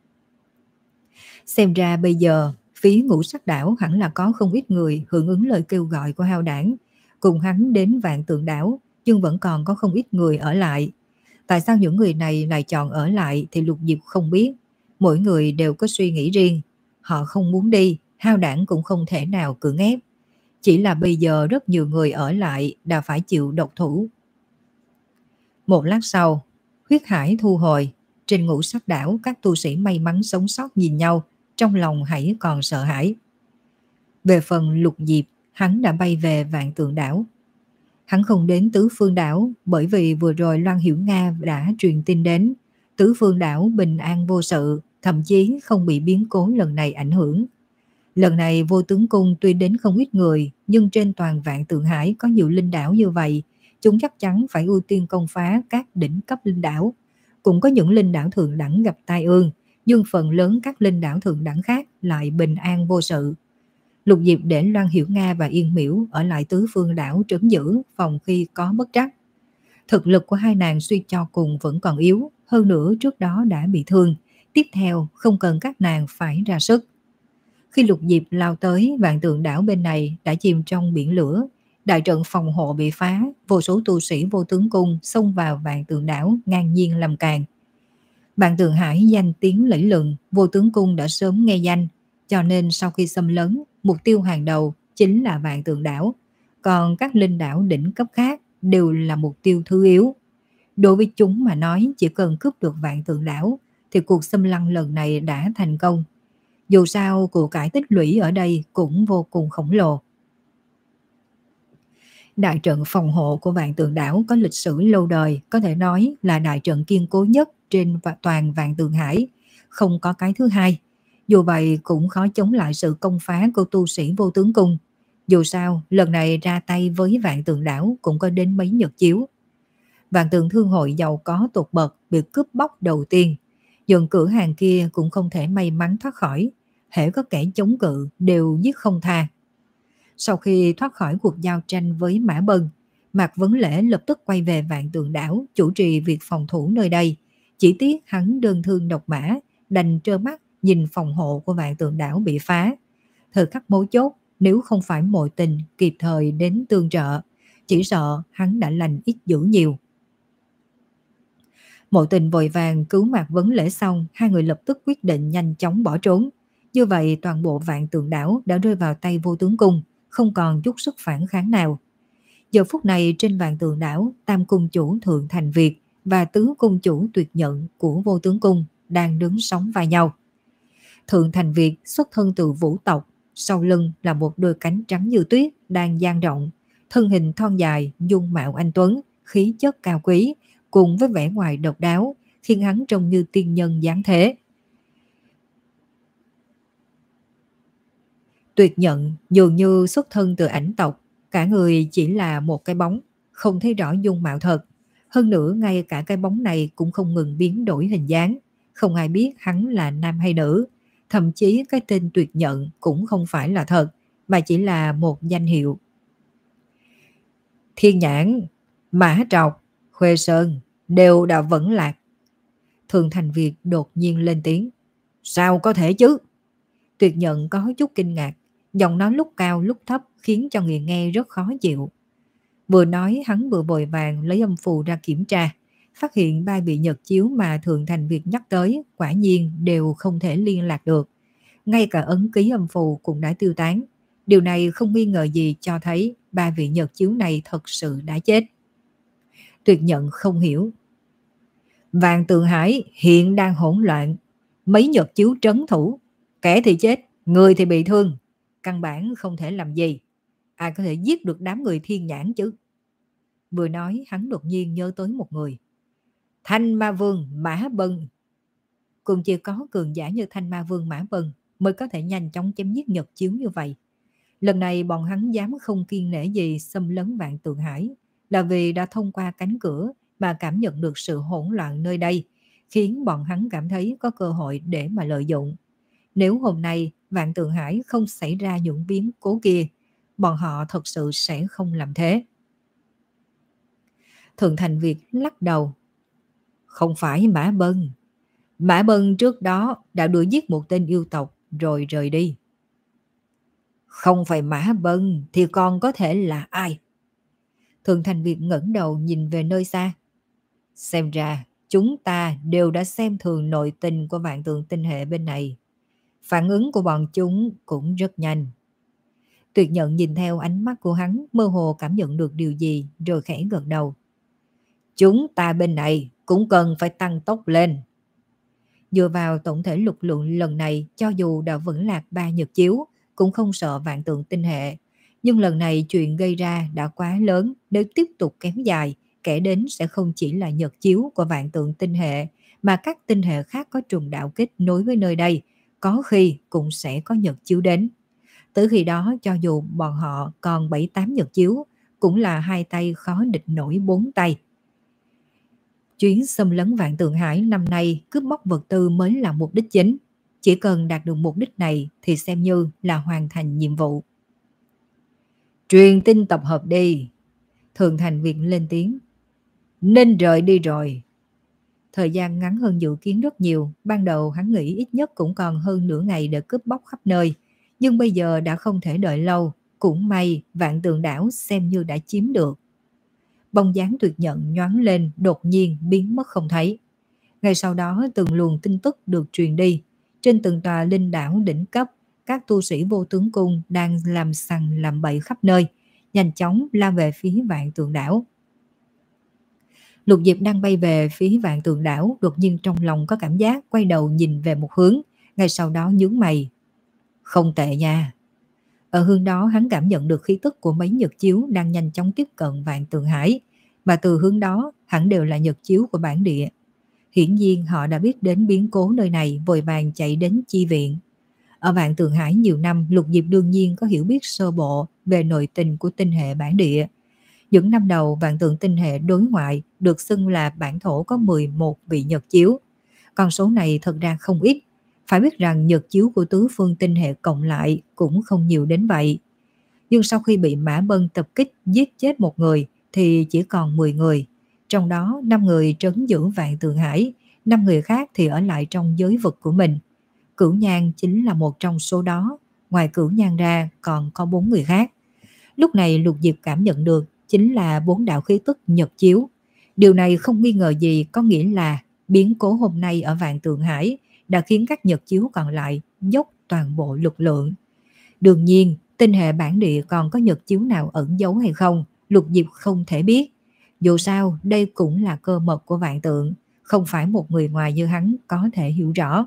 Xem ra bây giờ phía Ngũ Sắc Đảo hẳn là có không ít người hưởng ứng lời kêu gọi của Hao Đảng, cùng hắn đến Vạn Tượng Đảo, nhưng vẫn còn có không ít người ở lại. Tại sao những người này lại chọn ở lại thì Lục Diệp không biết. Mỗi người đều có suy nghĩ riêng. Họ không muốn đi, Hao Đảng cũng không thể nào cưỡng ép. Chỉ là bây giờ rất nhiều người ở lại đã phải chịu độc thủ. Một lát sau, huyết hải thu hồi. Trên Ngũ Sắc Đảo, các tu sĩ may mắn sống sót nhìn nhau, trong lòng hãy còn sợ hãi. Về phần Lục Diệp, hắn đã bay về Vạn Tượng Đảo. Hắn không đến Tứ Phương Đảo bởi vì vừa rồi Loan Hiểu Nga đã truyền tin đến. Tứ Phương Đảo bình an vô sự, thậm chí không bị biến cố lần này ảnh hưởng. Lần này Vô Tướng Cung tuy đến không ít người, nhưng trên toàn Vạn Tượng Hải có nhiều linh đảo như vậy, chúng chắc chắn phải ưu tiên công phá các đỉnh cấp linh đảo. Cũng có những linh đảo thượng đẳng gặp tai ương, nhưng phần lớn các linh đảo thượng đẳng khác lại bình an vô sự. Lục Diệp để Loan Hiểu Nga và Yên Miễu ở lại Tứ Phương Đảo trấn giữ phòng khi có bất trắc. Thực lực của hai nàng suy cho cùng vẫn còn yếu, hơn nữa trước đó đã bị thương, tiếp theo không cần các nàng phải ra sức. Khi Lục Diệp lao tới, Vạn Tượng Đảo bên này đã chìm trong biển lửa, đại trận phòng hộ bị phá, vô số tu sĩ Vô Tướng Cung xông vào Vạn Tượng Đảo ngang nhiên làm càn. Vạn Tượng Hải danh tiếng lẫy lừng, Vô Tướng Cung đã sớm nghe danh, cho nên sau khi xâm lấn, mục tiêu hàng đầu chính là Vạn Tượng Đảo, còn các linh đảo đỉnh cấp khác đều là mục tiêu thứ yếu. Đối với chúng mà nói, chỉ cần cướp được Vạn Tượng Đảo thì cuộc xâm lăng lần này đã thành công. Dù sao, của cải tích lũy ở đây cũng vô cùng khổng lồ. Đại trận phòng hộ của Vạn Tượng Đảo có lịch sử lâu đời, có thể nói là đại trận kiên cố nhất trên toàn Vạn Tượng Hải, không có cái thứ hai. Dù vậy cũng khó chống lại sự công phá của tu sĩ Vô Tướng Cung. Dù sao, lần này ra tay với Vạn Tượng Đảo cũng có đến mấy Nhật Chiếu. Vạn Tượng Thương hội giàu có tột bậc bị cướp bóc đầu tiên. Dần cửa hàng kia cũng không thể may mắn thoát khỏi. Hễ có kẻ chống cự đều giết không tha. Sau khi thoát khỏi cuộc giao tranh với Mã Bân, Mạc Vấn Lễ lập tức quay về Vạn Tượng Đảo chủ trì việc phòng thủ nơi đây. Chỉ tiếc hắn đơn thương độc mã, đành trơ mắt nhìn phòng hộ của Vạn Tượng Đảo bị phá. Thời khắc mấu chốt, nếu không phải Mộ Tình kịp thời đến tương trợ, chỉ sợ hắn đã lành ít dữ nhiều. Mộ Tình vội vàng cứu Mạc Vấn Lễ xong, hai người lập tức quyết định nhanh chóng bỏ trốn. Như vậy toàn bộ Vạn Tượng Đảo đã rơi vào tay Vô Tướng Cung, không còn chút sức phản kháng nào. Giờ phút này trên Vạn Tượng Đảo, Tam Cung chủ Thượng Thành Việt và Tứ Cung chủ Tuyệt Nhận của Vô Tướng Cung đang đứng sóng vai nhau. Thượng Thành Việt xuất thân từ vũ tộc, sau lưng là một đôi cánh trắng như tuyết đang dang rộng, thân hình thon dài, dung mạo anh tuấn, khí chất cao quý, cùng với vẻ ngoài độc đáo, khiến hắn trông như tiên nhân dáng thế. Tuyệt Nhận dường như xuất thân từ ảnh tộc, cả người chỉ là một cái bóng, không thấy rõ dung mạo thật. Hơn nữa ngay cả cái bóng này cũng không ngừng biến đổi hình dáng, không ai biết hắn là nam hay nữ. Thậm chí cái tên Tuyệt Nhận cũng không phải là thật, mà chỉ là một danh hiệu. Thiên Nhãn, Mã Trọc, Khuê Sơn đều đã vẫn lạc. Thường Thành Việt đột nhiên lên tiếng. Sao có thể chứ? Tuyệt Nhận có chút kinh ngạc, giọng nói lúc cao lúc thấp khiến cho người nghe rất khó chịu. Vừa nói hắn vừa vội vàng lấy âm phù ra kiểm tra, phát hiện ba vị nhật chiếu mà Thượng Thành Việt nhắc tới quả nhiên đều không thể liên lạc được. Ngay cả ấn ký âm phù cũng đã tiêu tán. Điều này không nghi ngờ gì cho thấy ba vị nhật chiếu này thật sự đã chết. Tuyệt Nhận không hiểu. Vạn Tượng Hải hiện đang hỗn loạn, mấy nhật chiếu trấn thủ, kẻ thì chết, người thì bị thương, căn bản không thể làm gì. Ai có thể giết được đám người Thiên Nhãn chứ? Vừa nói hắn đột nhiên nhớ tới một người. Thanh Ma Vương Mã Bân. Cũng chỉ có cường giả như Thanh Ma Vương Mã Bân mới có thể nhanh chóng chém giết nhật chiếu như vậy. Lần này bọn hắn dám không kiêng nể gì xâm lấn Vạn Tượng Hải là vì đã thông qua cánh cửa mà cảm nhận được sự hỗn loạn nơi đây, khiến bọn hắn cảm thấy có cơ hội để mà lợi dụng. Nếu hôm nay Vạn Tượng Hải không xảy ra những biến cố kia, bọn họ thật sự sẽ không làm thế. Thượng Thành Việt lắc đầu. Không phải Mã Bân. Mã Bân trước đó đã đuổi giết một tên yêu tộc rồi rời đi. Không phải Mã Bân thì còn có thể là ai? Thượng Thành Việt ngẩng đầu nhìn về nơi xa. Xem ra chúng ta đều đã xem thường nội tình của Vạn Tượng tinh hệ bên này. Phản ứng của bọn chúng cũng rất nhanh. Tuyệt Nhận nhìn theo ánh mắt của hắn, mơ hồ cảm nhận được điều gì rồi khẽ gật đầu. Chúng ta bên này cũng cần phải tăng tốc lên. Dựa vào tổng thể lực lượng lần này, cho dù đã vẫn lạc ba nhật chiếu, cũng không sợ Vạn Tượng tinh hệ. Nhưng lần này chuyện gây ra đã quá lớn, nếu tiếp tục kéo dài, kẻ đến sẽ không chỉ là nhật chiếu của Vạn Tượng tinh hệ, mà các tinh hệ khác có trùng đạo kết nối với nơi đây, có khi cũng sẽ có nhật chiếu đến. Tới khi đó cho dù bọn họ còn bảy tám nhật chiếu, cũng là hai tay khó địch nổi bốn tay. Chuyến xâm lấn Vạn Tượng Hải năm nay cướp bóc vật tư mới là mục đích chính. Chỉ cần đạt được mục đích này thì xem như là hoàn thành nhiệm vụ. Truyền tin tập hợp đi. Thượng Thành Việt lên tiếng. Nên rời đi rồi. Thời gian ngắn hơn dự kiến rất nhiều. Ban đầu hắn nghĩ ít nhất cũng còn hơn nửa ngày để cướp bóc khắp nơi. Nhưng bây giờ đã không thể đợi lâu. Cũng may Vạn Tượng đảo xem như đã chiếm được. Bóng dáng Tuyệt Nhận nhoáng lên, đột nhiên biến mất không thấy. Ngay sau đó từng luồng tin tức được truyền đi. Trên từng tòa linh đảo đỉnh cấp, các tu sĩ Vô Tướng Cung đang làm sằng làm bậy khắp nơi, nhanh chóng lao về phía Vạn Tượng đảo. Lục Diệp đang bay về phía Vạn Tượng đảo, đột nhiên trong lòng có cảm giác quay đầu nhìn về một hướng, ngay sau đó nhướng mày. Không tệ nha. Ở hướng đó hắn cảm nhận được khí tức của mấy nhật chiếu đang nhanh chóng tiếp cận Vạn Tượng Hải, mà từ hướng đó hẳn đều là nhật chiếu của bản địa. Hiển nhiên họ đã biết đến biến cố nơi này, vội vàng chạy đến chi viện. Ở Vạn Tượng Hải nhiều năm, Lục Diệp đương nhiên có hiểu biết sơ bộ về nội tình của tinh hệ bản địa. Những năm đầu Vạn Tượng tinh hệ đối ngoại được xưng là bản thổ có mười một vị nhật chiếu. Con số này thật ra không ít. Phải biết rằng nhật chiếu của tứ phương tinh hệ cộng lại cũng không nhiều đến vậy. Nhưng sau khi bị Mã Bân tập kích giết chết một người thì chỉ còn mười người. Trong đó năm người trấn giữ Vạn Tượng Hải, năm người khác thì ở lại trong giới vực của mình. Cửu Nhan chính là một trong số đó, ngoài Cửu Nhan ra còn có bốn người khác. Lúc này Lục Diệp cảm nhận được chính là bốn đạo khí tức nhật chiếu. Điều này không nghi ngờ gì có nghĩa là biến cố hôm nay ở Vạn Tượng Hải đã khiến các nhật chiếu còn lại dốc toàn bộ lực lượng. Đương nhiên, tinh hệ bản địa còn có nhật chiếu nào ẩn giấu hay không, Lục Diệp không thể biết. Dù sao, đây cũng là cơ mật của Vạn Tượng, không phải một người ngoài như hắn có thể hiểu rõ.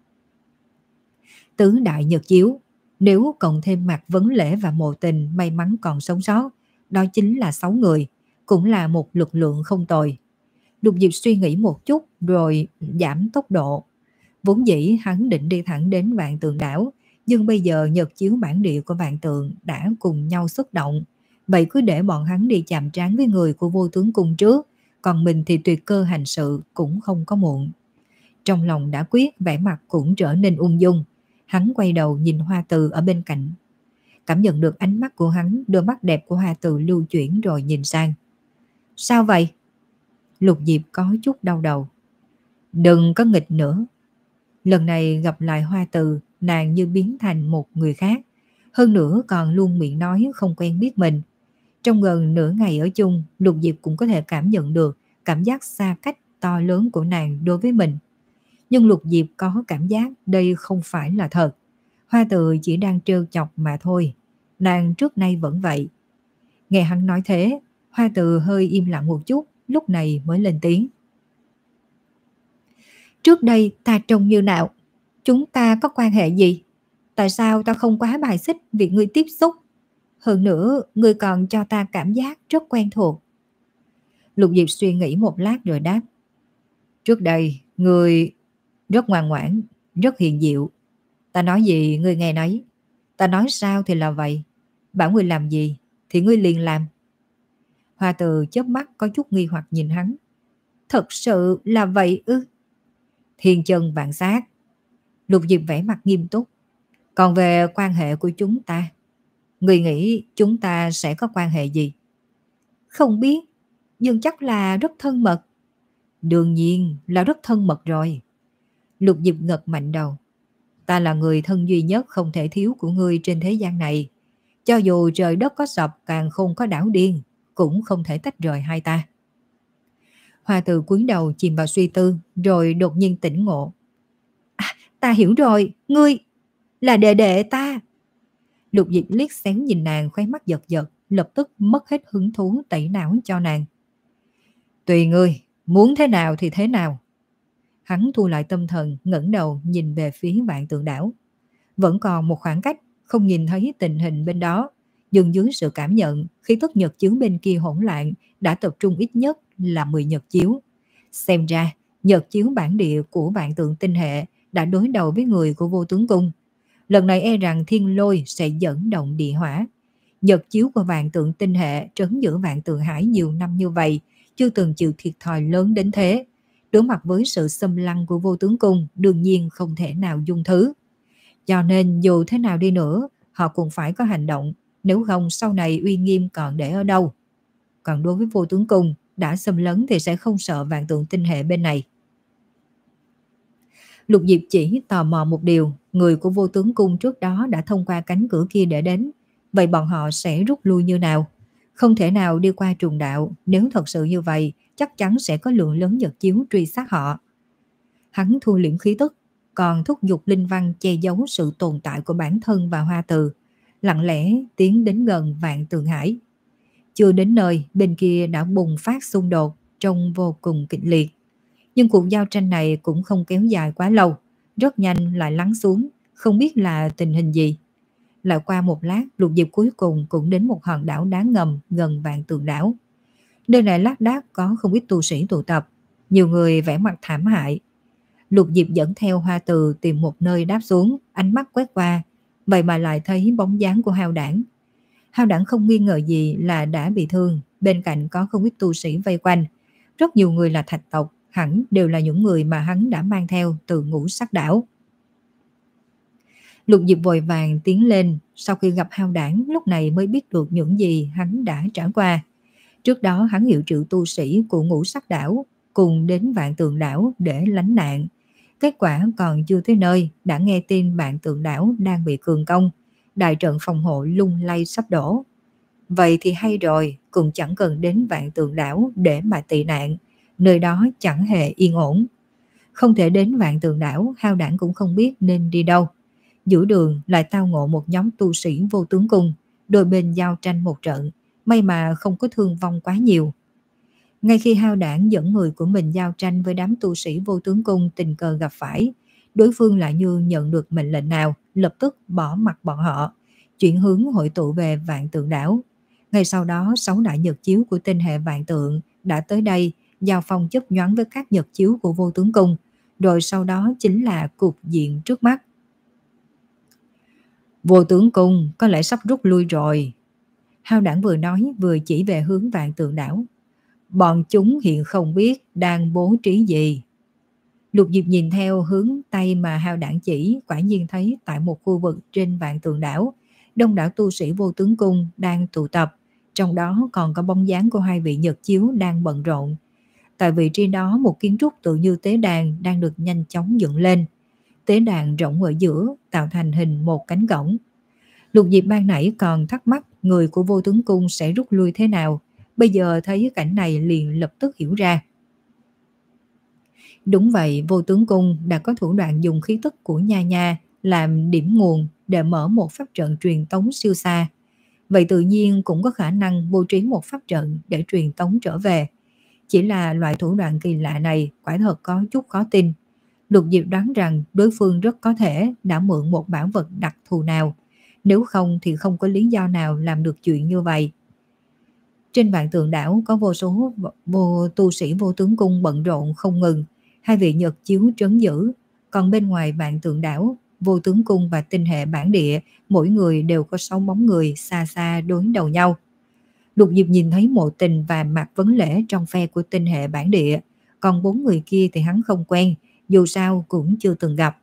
Tứ đại nhật chiếu, nếu cộng thêm Mạc Vấn Lễ và Mộ Tình may mắn còn sống sót, đó chính là sáu người, cũng là một lực lượng không tồi. Lục Diệp suy nghĩ một chút rồi giảm tốc độ. Vốn dĩ hắn định đi thẳng đến Vạn Tượng đảo, nhưng bây giờ nhật chiếu bản địa của Vạn Tượng đã cùng nhau xuất động. Vậy cứ để bọn hắn đi chạm trán với người của Vô Tướng Cung trước, còn mình thì tuyệt cơ hành sự cũng không có muộn. Trong lòng đã quyết, vẻ mặt cũng trở nên ung dung. Hắn quay đầu nhìn Hoa Từ ở bên cạnh. Cảm nhận được ánh mắt của hắn, đôi mắt đẹp của Hoa Từ lưu chuyển rồi nhìn sang. Sao vậy? Lục Diệp có chút đau đầu. Đừng có nghịch nữa. Lần này gặp lại Hoa Từ, nàng như biến thành một người khác. Hơn nữa còn luôn miệng nói không quen biết mình. Trong gần nửa ngày ở chung, Lục Diệp cũng có thể cảm nhận được cảm giác xa cách to lớn của nàng đối với mình. Nhưng Lục Diệp có cảm giác đây không phải là thật. Hoa Từ chỉ đang trêu chọc mà thôi. Nàng trước nay vẫn vậy. Nghe hắn nói thế, Hoa Từ hơi im lặng một chút, lúc này mới lên tiếng. Trước đây ta trông như nào? Chúng ta có quan hệ gì? Tại sao ta không quá bài xích việc ngươi tiếp xúc? Hơn nữa, ngươi còn cho ta cảm giác rất quen thuộc. Lục Diệp suy nghĩ một lát rồi đáp. Trước đây, ngươi rất ngoan ngoãn, rất hiền diệu. Ta nói gì ngươi nghe nấy. Ta nói sao thì là vậy. Bảo ngươi làm gì thì ngươi liền làm. Hoa Từ chớp mắt có chút nghi hoặc nhìn hắn. Thật sự là vậy ư? Thiên chân vạn sát. Lục Diệp vẻ mặt nghiêm túc. Còn về quan hệ của chúng ta, ngươi nghĩ chúng ta sẽ có quan hệ gì? Không biết, nhưng chắc là rất thân mật. Đương nhiên là rất thân mật rồi. Lục Diệp gật mạnh đầu. Ta là người thân duy nhất không thể thiếu của ngươi trên thế gian này. Cho dù trời đất có sập, càng không có đảo điên, cũng không thể tách rời hai ta. Hoa Từ cúi đầu chìm vào suy tư, rồi đột nhiên tỉnh ngộ. À, ta hiểu rồi, ngươi là đệ đệ ta. Lục Diệp liếc xéo nhìn nàng, khóe mắt giật giật, lập tức mất hết hứng thú tẩy não cho nàng. Tùy ngươi, muốn thế nào thì thế nào. Hắn thu lại tâm thần, ngẩng đầu nhìn về phía Vạn Tượng đảo. Vẫn còn một khoảng cách, không nhìn thấy tình hình bên đó, nhưng dưới sự cảm nhận, khí tức nhật chiếu bên kia hỗn loạn đã tập trung ít nhất là mười nhật chiếu. Xem ra, nhật chiếu bản địa của Vạn Tượng tinh hệ đã đối đầu với người của Vô Tướng Cung. Lần này e rằng thiên lôi sẽ dẫn động địa hỏa. Nhật chiếu của Vạn Tượng tinh hệ trấn giữ Vạn Tượng Hải nhiều năm như vậy, chưa từng chịu thiệt thòi lớn đến thế. Đối mặt với sự xâm lăng của Vô Tướng Cung, đương nhiên không thể nào dung thứ. Cho nên dù thế nào đi nữa, họ cũng phải có hành động, nếu không sau này uy nghiêm còn để ở đâu. Còn đối với Vô Tướng Cung, đã xâm lấn thì sẽ không sợ Vạn Tượng tinh hệ bên này. Lục Diệp chỉ tò mò một điều, người của Vô Tướng Cung trước đó đã thông qua cánh cửa kia để đến, vậy bọn họ sẽ rút lui như nào? Không thể nào đi qua trùng đạo, nếu thật sự như vậy, chắc chắn sẽ có lượng lớn nhật chiếu truy sát họ. Hắn thu liễm khí tức, còn thúc giục linh văn che giấu sự tồn tại của bản thân và Hoa Từ, lặng lẽ tiến đến gần Vạn Tượng Hải. Chưa đến nơi, bên kia đã bùng phát xung đột, trông vô cùng kịch liệt. Nhưng cuộc giao tranh này cũng không kéo dài quá lâu, rất nhanh lại lắng xuống, không biết là tình hình gì. Lại qua một lát, Lục Diệp cuối cùng cũng đến một hòn đảo đá ngầm gần Vạn Tượng đảo. Nơi này lác đác có không ít tu sĩ tụ tập, nhiều người vẻ mặt thảm hại. Lục Diệp dẫn theo Hoa Từ tìm một nơi đáp xuống, ánh mắt quét qua, vậy mà lại thấy bóng dáng của Hao Đảng. Hao Đảng không nghi ngờ gì là đã bị thương, bên cạnh có không ít tu sĩ vây quanh. Rất nhiều người là thạch tộc, hẳn đều là những người mà hắn đã mang theo từ Ngũ Sắc đảo. Lục Diệp vội vàng tiến lên, sau khi gặp Hao Đảng lúc này mới biết được những gì hắn đã trải qua. Trước đó hắn hiệu triệu tu sĩ của Ngũ Sắc đảo cùng đến Vạn Tượng đảo để lánh nạn. Kết quả còn chưa tới nơi, đã nghe tin Vạn Tượng Đảo đang bị cường công, đại trận phòng hộ lung lay sắp đổ. Vậy thì hay rồi, cũng chẳng cần đến Vạn Tượng Đảo để mà tị nạn, nơi đó chẳng hề yên ổn. Không thể đến Vạn Tượng Đảo, Hao Đảng cũng không biết nên đi đâu. Giữa đường lại tao ngộ một nhóm tu sĩ Vô Tướng Cung, đôi bên giao tranh một trận, may mà không có thương vong quá nhiều. Ngay khi Hao Đảng dẫn người của mình giao tranh với đám tu sĩ Vô Tướng Cung tình cờ gặp phải, đối phương lại như nhận được mệnh lệnh nào, lập tức bỏ mặc bọn họ, chuyển hướng hội tụ về Vạn Tượng Đảo. Ngay sau đó, sáu đại nhật chiếu của tinh hệ Vạn Tượng đã tới đây, giao phong chấp nhoáng với các nhật chiếu của Vô Tướng Cung, rồi sau đó chính là cục diện trước mắt. Vô Tướng Cung có lẽ sắp rút lui rồi. Hao Đảng vừa nói vừa chỉ về hướng Vạn Tượng Đảo. Bọn chúng hiện không biết đang bố trí gì. Lục Diệp nhìn theo hướng tay mà Hao Đảng chỉ, quả nhiên thấy tại một khu vực trên Vạn Tượng Đảo, đông đảo tu sĩ Vô Tướng Cung đang tụ tập, trong đó còn có bóng dáng của hai vị nhật chiếu đang bận rộn. Tại vị trí đó, một kiến trúc tự như tế đàn đang được nhanh chóng dựng lên. Tế đàn rộng ở giữa, tạo thành hình một cánh cổng. Lục Diệp ban nãy còn thắc mắc người của Vô Tướng Cung sẽ rút lui thế nào, bây giờ thấy cảnh này liền lập tức hiểu ra. Đúng vậy, Vô Tướng Cung đã có thủ đoạn dùng khí tức của Nha Nha làm điểm nguồn để mở một pháp trận truyền tống siêu xa. Vậy tự nhiên cũng có khả năng bố trí một pháp trận để truyền tống trở về. Chỉ là loại thủ đoạn kỳ lạ này quả thật có chút khó tin. Lục Diệp đoán rằng đối phương rất có thể đã mượn một bảo vật đặc thù nào. Nếu không thì không có lý do nào làm được chuyện như vậy. Trên Vạn Tượng Đảo có vô số vô tu sĩ Vô Tướng Cung bận rộn không ngừng. Hai vị nhật chiếu trấn giữ. Còn bên ngoài Vạn Tượng Đảo, Vô Tướng Cung và tinh hệ bản địa, mỗi người đều có sáu bóng người xa xa đối đầu nhau. Lục Diệp nhìn thấy Mộ Tình và Mạc Vấn Lễ trong phe của tinh hệ bản địa, còn bốn người kia thì hắn không quen, dù sao cũng chưa từng gặp.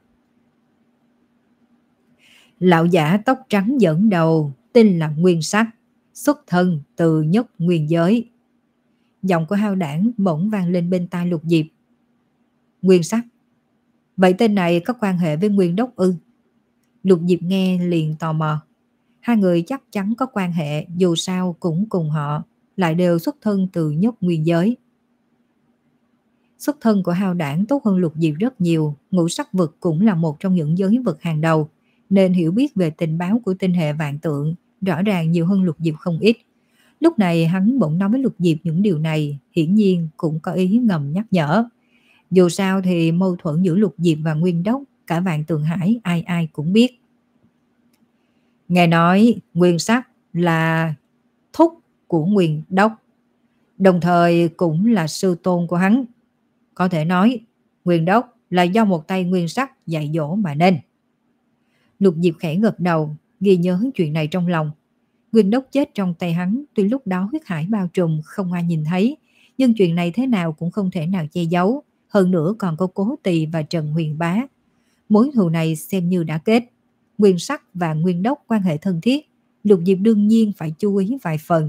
Lão giả tóc trắng dẫn đầu, tên là Nguyên Sắc, xuất thân từ Nhất Nguyên Giới. Giọng của Hao Đảng bỗng vang lên bên tai Lục Diệp. Nguyên Sắc, vậy tên này có quan hệ với Nguyên Đốc ư? Lục Diệp nghe liền tò mò. Hai người chắc chắn có quan hệ, dù sao cũng cùng họ, lại đều xuất thân từ Nhất Nguyên Giới. Xuất thân của Hao Đảng tốt hơn Lục Diệp rất nhiều, ngũ sắc vực cũng là một trong những giới vực hàng đầu, nên hiểu biết về tình báo của tinh hệ Vạn Tượng rõ ràng nhiều hơn Lục Diệp không ít. Lúc này hắn bỗng nói với Lục Diệp những điều này, hiển nhiên cũng có ý ngầm nhắc nhở. Dù sao thì mâu thuẫn giữa Lục Diệp và Nguyên Đốc, cả Vạn Tượng Hải ai ai cũng biết. Nghe nói Nguyên Sắc là thúc của Nguyên Đốc, đồng thời cũng là sư tôn của hắn. Có thể nói Nguyên Đốc là do một tay Nguyên Sắc dạy dỗ mà nên. Lục Diệp khẽ gật đầu, ghi nhớ chuyện này trong lòng. Nguyên Đốc chết trong tay hắn, tuy lúc đó huyết hải bao trùm không ai nhìn thấy, nhưng chuyện này thế nào cũng không thể nào che giấu. Hơn nữa còn có Cố Tỳ và Trần Huyền Bá. Mối thù này xem như đã kết. Nguyên Sắc và Nguyên Đốc quan hệ thân thiết, Lục Diệp đương nhiên phải chú ý vài phần.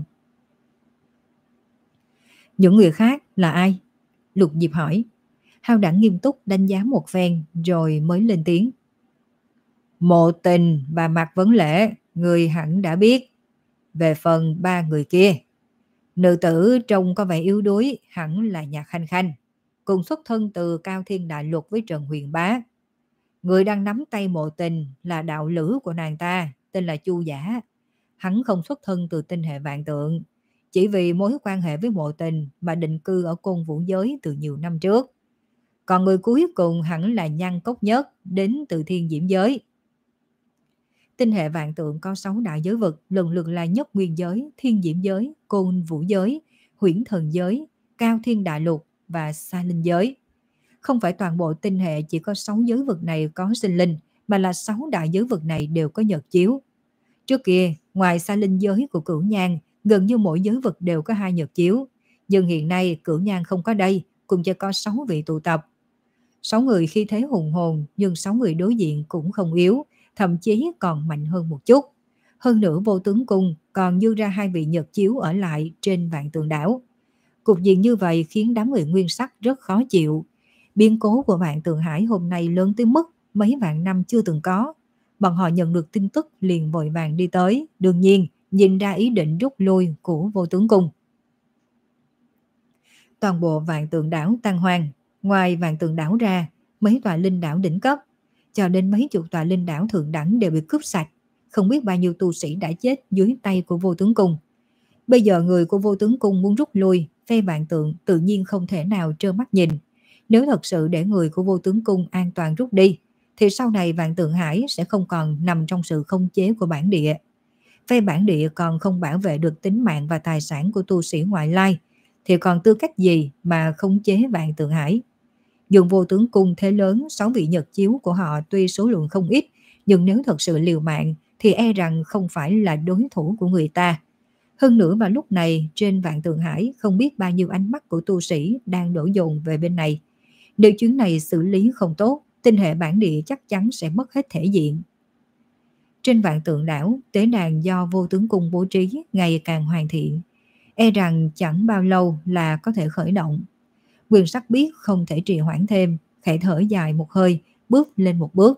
Những người khác là ai? Lục Diệp hỏi. Hao Đảng nghiêm túc đánh giá một phen rồi mới lên tiếng. Mộ Tình và Mạc Vấn Lễ, người hẳn đã biết. Về phần ba người kia, nữ tử trông có vẻ yếu đuối hẳn là Nhạc Khanh Khanh, cùng xuất thân từ Cao Thiên Đại Lục với Trần Huyền Bá. Người đang nắm tay Mộ Tình là đạo lữ của nàng ta, tên là Chu Giả. Hắn không xuất thân từ tinh hệ Vạn Tượng, chỉ vì mối quan hệ với Mộ Tình mà định cư ở Côn Vũ Giới từ nhiều năm trước. Còn người cuối cùng hẳn là Nhan Cốc Nhất, đến từ Thiên Diễm Giới. Tinh hệ Vạn Tượng có sáu đại giới vực, lần lượt là Nhất Nguyên Giới, Thiên Diễm Giới, Côn Vũ Giới, Huyễn Thần Giới, Cao Thiên Đại Lục và Sa Linh Giới. Không phải toàn bộ tinh hệ chỉ có sáu giới vực này có sinh linh, mà là sáu đại giới vực này đều có nhật chiếu. Trước kia, ngoài Sa Linh Giới của Cửu Nhan, gần như mỗi giới vực đều có hai nhật chiếu. Nhưng hiện nay Cửu Nhan không có đây, cùng chỉ có sáu vị tụ tập. Sáu người khi thế hùng hồn, nhưng sáu người đối diện cũng không yếu, thậm chí còn mạnh hơn một chút. Hơn nữa Vô Tướng Cung còn dư ra hai vị nhật chiếu ở lại trên Vạn Tượng Đảo. Cục diện như vậy khiến đám người Nguyên Sắc rất khó chịu. Biến cố của Vạn Tượng Hải hôm nay lớn tới mức mấy vạn năm chưa từng có. Bọn họ nhận được tin tức liền vội vàng đi tới, đương nhiên nhìn ra ý định rút lui của Vô Tướng Cung. Toàn bộ Vạn Tượng đảo tan hoang, ngoài Vạn Tượng đảo ra, mấy tòa linh đảo đỉnh cấp, cho đến mấy chục tòa linh đảo thượng đẳng đều bị cướp sạch, không biết bao nhiêu tu sĩ đã chết dưới tay của Vô Tướng Cung. Bây giờ người của Vô Tướng Cung muốn rút lui, phe Vạn Tượng tự nhiên không thể nào trơ mắt nhìn. Nếu thật sự để người của Vô Tướng Cung an toàn rút đi, thì sau này Vạn Tượng Hải sẽ không còn nằm trong sự khống chế của bản địa. Phe bản địa còn không bảo vệ được tính mạng và tài sản của tu sĩ ngoại lai, thì còn tư cách gì mà khống chế Vạn Tượng Hải? Dùng Vô Tướng Cung thế lớn, sáu vị nhật chiếu của họ tuy số lượng không ít, nhưng nếu thật sự liều mạng thì e rằng không phải là đối thủ của người ta. Hơn nữa vào lúc này trên Vạn Tượng Hải không biết bao nhiêu ánh mắt của tu sĩ đang đổ dồn về bên này. Nếu chuyến này xử lý không tốt, tinh hệ bản địa chắc chắn sẽ mất hết thể diện. Trên Vạn Tượng đảo, tế đàn do Vô Tướng Cung bố trí ngày càng hoàn thiện, e rằng chẳng bao lâu là có thể khởi động. Quyền Sắc biết không thể trì hoãn thêm, khẽ thở dài một hơi, bước lên một bước.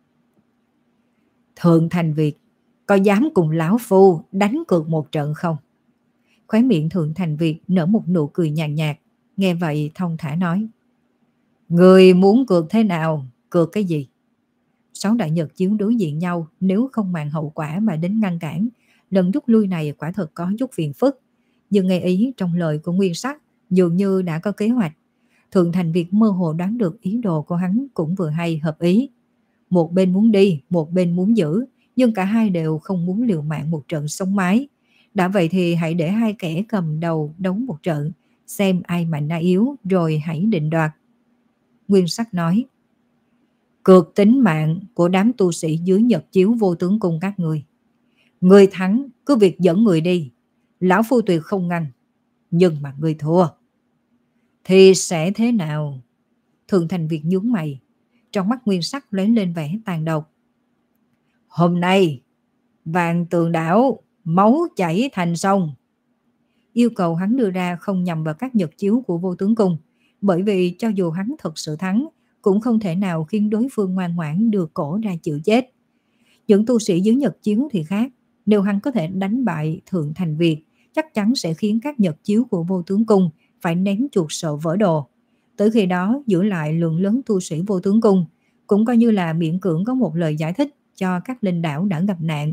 Thượng Thành Việt, có dám cùng lão phu đánh cược một trận không? Khóe miệng Thượng Thành Việt nở một nụ cười nhàn nhạt, nhạt, nghe vậy thông thả nói. Người muốn cược thế nào, cược cái gì? Sáu đại nhật chiếu đối diện nhau, nếu không màng hậu quả mà đến ngăn cản, lần rút lui này quả thật có chút phiền phức. Nhưng nghe ý trong lời của Nguyên Sắc dường như đã có kế hoạch. Thượng Thành Việt mơ hồ đoán được ý đồ của hắn cũng vừa hay hợp ý. Một bên muốn đi, một bên muốn giữ, nhưng cả hai đều không muốn liều mạng một trận sống mái. Đã vậy thì hãy để hai kẻ cầm đầu đấu một trận, xem ai mạnh ai yếu rồi hãy định đoạt. Nguyên Sắc nói. Cược tính mạng của đám tu sĩ dưới nhật chiếu Vô Tướng Cung các người. Người thắng cứ việc dẫn người đi, lão phu tuyệt không ngăn. Nhưng mà người thua thì sẽ thế nào? Thượng Thành Việt nhướng mày, trong mắt Nguyên Sắc lóe lên vẻ tàn độc. Hôm nay Vạn Tượng đảo máu chảy thành sông. Yêu cầu hắn đưa ra không nhằm vào các nhật chiếu của Vô Tướng Cung, bởi vì cho dù hắn thật sự thắng cũng không thể nào khiến đối phương ngoan ngoãn đưa cổ ra chịu chết. Những tu sĩ dưới nhật chiếu thì khác, nếu hắn có thể đánh bại Thượng Thành Việt, chắc chắn sẽ khiến các nhật chiếu của Vô Tướng Cung phải ném chuột sợ vỡ đồ. Tới khi đó giữ lại lượng lớn tu sĩ Vô Tướng Cung, cũng coi như là miễn cưỡng có một lời giải thích cho các linh đảo đã gặp nạn.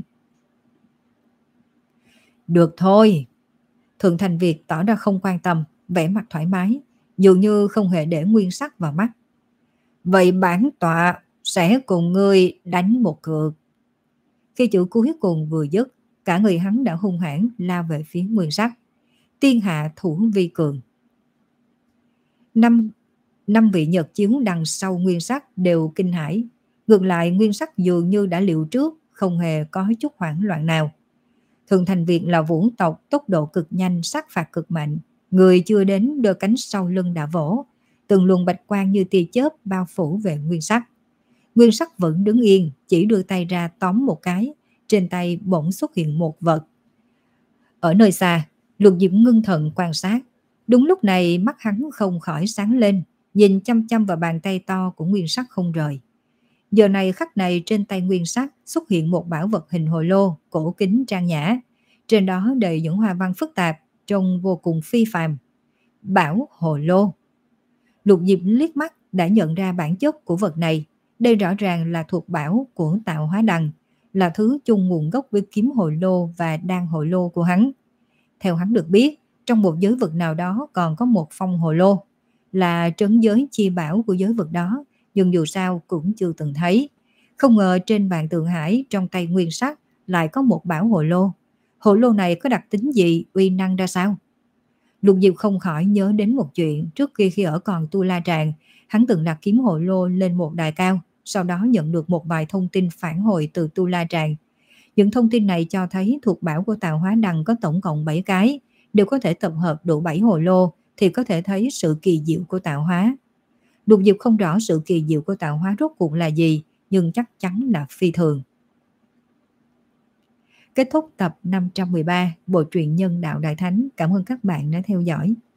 Được thôi. Thượng Thành Việt tỏ ra không quan tâm, vẻ mặt thoải mái, dường như không hề để Nguyên Sắc vào mắt. Vậy bản tọa sẽ cùng ngươi đánh một cược. Khi chữ cuối cùng vừa dứt, cả người hắn đã hung hãn lao về phía Nguyên Sắc. Tiên hạ thủ vi cường. Năm, năm vị nhật chiếu đằng sau Nguyên Sắc đều kinh hãi. Ngược lại Nguyên Sắc dường như đã liệu trước, không hề có chút hoảng loạn nào. Thượng Thành Việt là vũ tộc, tốc độ cực nhanh, sát phạt cực mạnh. Người chưa đến đôi cánh sau lưng đã vỗ, từng luồng bạch quang như tia chớp bao phủ về Nguyên Sắc. Nguyên Sắc vẫn đứng yên, chỉ đưa tay ra tóm một cái, trên tay bỗng xuất hiện một vật. Ở nơi xa, Lục Diệp ngưng thần quan sát. Đúng lúc này mắt hắn không khỏi sáng lên, nhìn chăm chăm vào bàn tay to của Nguyên Sắc không rời. Giờ này khắc này trên tay Nguyên Sắc xuất hiện một bảo vật hình hồ lô, cổ kính trang nhã. Trên đó đầy những hoa văn phức tạp, trông vô cùng phi phàm. Bảo hồ lô. Lục Diệp liếc mắt đã nhận ra bản chất của vật này. Đây rõ ràng là thuộc bảo của Tạo Hóa Đằng, là thứ chung nguồn gốc với kiếm hồ lô và đan hồ lô của hắn. Theo hắn được biết, trong một giới vực nào đó còn có một phong hồ lô, là trấn giới chi bảo của giới vực đó, nhưng dù sao cũng chưa từng thấy. Không ngờ trên Vạn Tượng Hải trong tay Nguyên Sắc lại có một bảo hồ lô. Hồ lô này có đặc tính gì, uy năng ra sao? Lục Diệp không khỏi nhớ đến một chuyện. Trước khi khi ở còn Tu La Tràng, hắn từng đặt kiếm hồ lô lên một đài cao, sau đó nhận được một vài thông tin phản hồi từ Tu La Tràng. Những thông tin này cho thấy thuộc bảo của Tạo Hóa Đằng có tổng cộng bảy cái, đều có thể tập hợp đủ bảy hồ lô, thì có thể thấy sự kỳ diệu của tạo hóa. Lục Diệp không rõ sự kỳ diệu của tạo hóa rốt cuộc là gì, nhưng chắc chắn là phi thường. Kết thúc tập năm trăm mười ba Bộ truyện Nhân Đạo Đại Thánh. Cảm ơn các bạn đã theo dõi.